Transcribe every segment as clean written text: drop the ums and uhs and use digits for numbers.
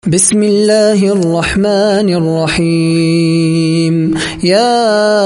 بسم الله الرحمن الرحيم. يا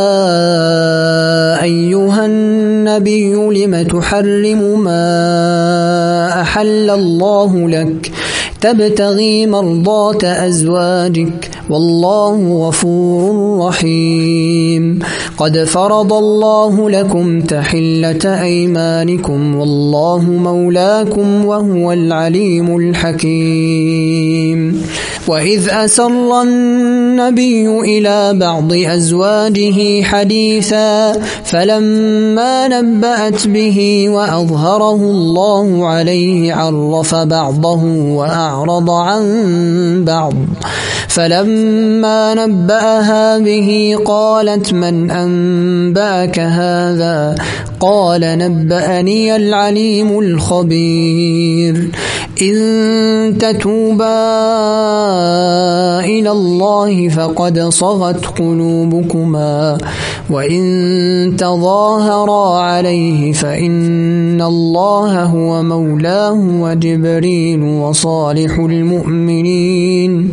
أيها النبي لم تحرم ما أحل الله لك تبتغي مرضات أزواجك والله غفور رحيم. قد فرض الله لكم تحلة أيمانكم والله مولاكم وهو العليم الحكيم. وإذ أسر النبي إلى بعض أزواجه حديثا فلما نبأت به وأظهره الله عليه عرف بعضه وأعرض عن بعض. فلما نبأها به قالت من أنبأك هذا؟ قال نبأني العليم الخبير. إن تتوبا إلى الله فقد صغت قلوبكما وإن تظاهرا عليه فإن الله هو مولاه وجبريل وصالح المؤمنين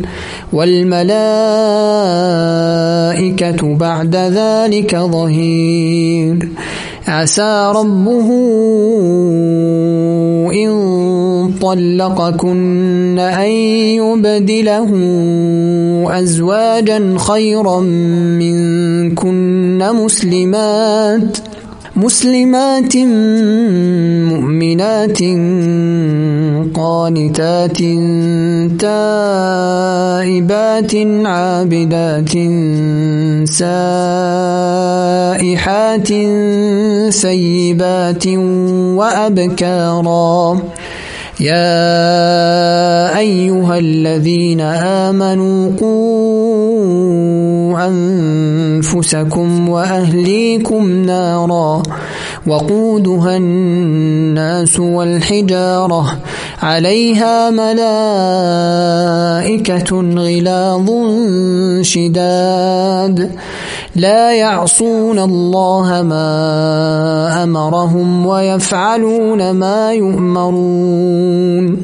والملائكة بعد ذلك ظهير. عسى ربه إن طلقكن أن يبدله أزواجا خيرا منكن مسلمات مؤمنات قانتات تائبات عابدات سائحات سيبات وأبكارا. يا أيها الذين آمنوا قوا أنفسكم وأهليكم نارا وقودها الناس والحجارة عليها ملائكة غلاظ شداد لا يعصون الله ما أمرهم ويفعلون ما يؤمرون.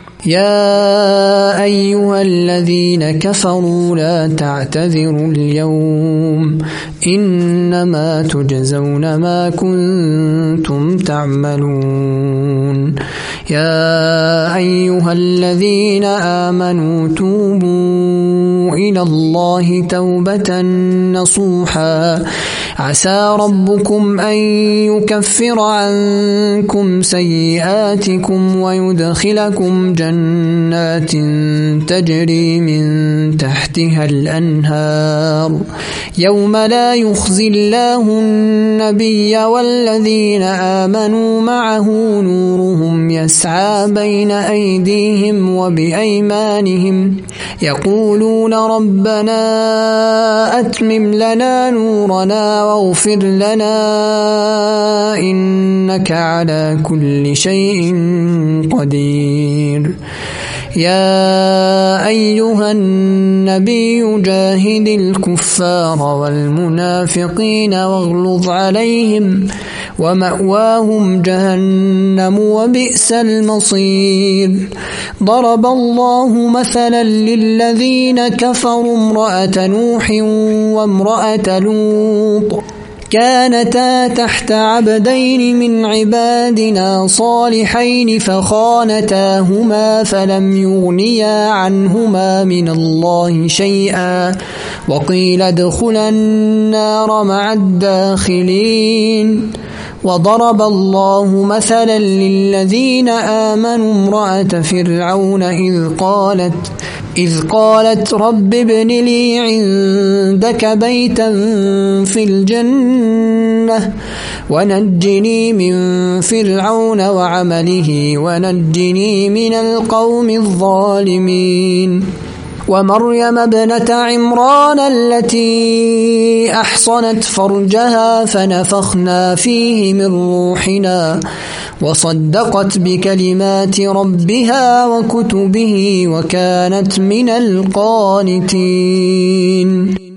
يا أيها الذين كفروا لا تعتذروا اليوم إنما تجزون ما كنتم تعملون. يا أيها الذين آمنوا توبوا إلى الله توبة نصوحا عسى ربكم أن يكفر عنكم سيئاتكم ويدخلكم جنات تجري من تحتها الأنهار يوم لا يخزي الله النبي والذين آمنوا معه نورهم يسعى بين أيديهم وبأيمانهم يقولون ربنا أتمم لنا نورنا واغفر لنا إنك على كل شيء قدير. يا أيها النبي جاهد الكفار والمنافقين واغلظ عليهم ومأواهم جهنم وبئس المصير. ضرب الله مثلا للذين كفروا امرأة نوح وامرأة لوط كانتا تحت عبدين من عبادنا صالحين فخانتاهما فلم يغنيا عنهما من الله شيئا وقيل ادخلا النار مع الداخلين. وضرب الله مثلا للذين آمنوا امرأة فرعون إذ قالت رب ابن لي عندك بيتا في الجنة ونجني من فرعون وعمله ونجني من القوم الظالمين. ومريم ابنة عمران التي أحصنت فرجها فنفخنا فيه من روحنا وصدقت بكلمات ربها وكتبه وكانت من القانتين.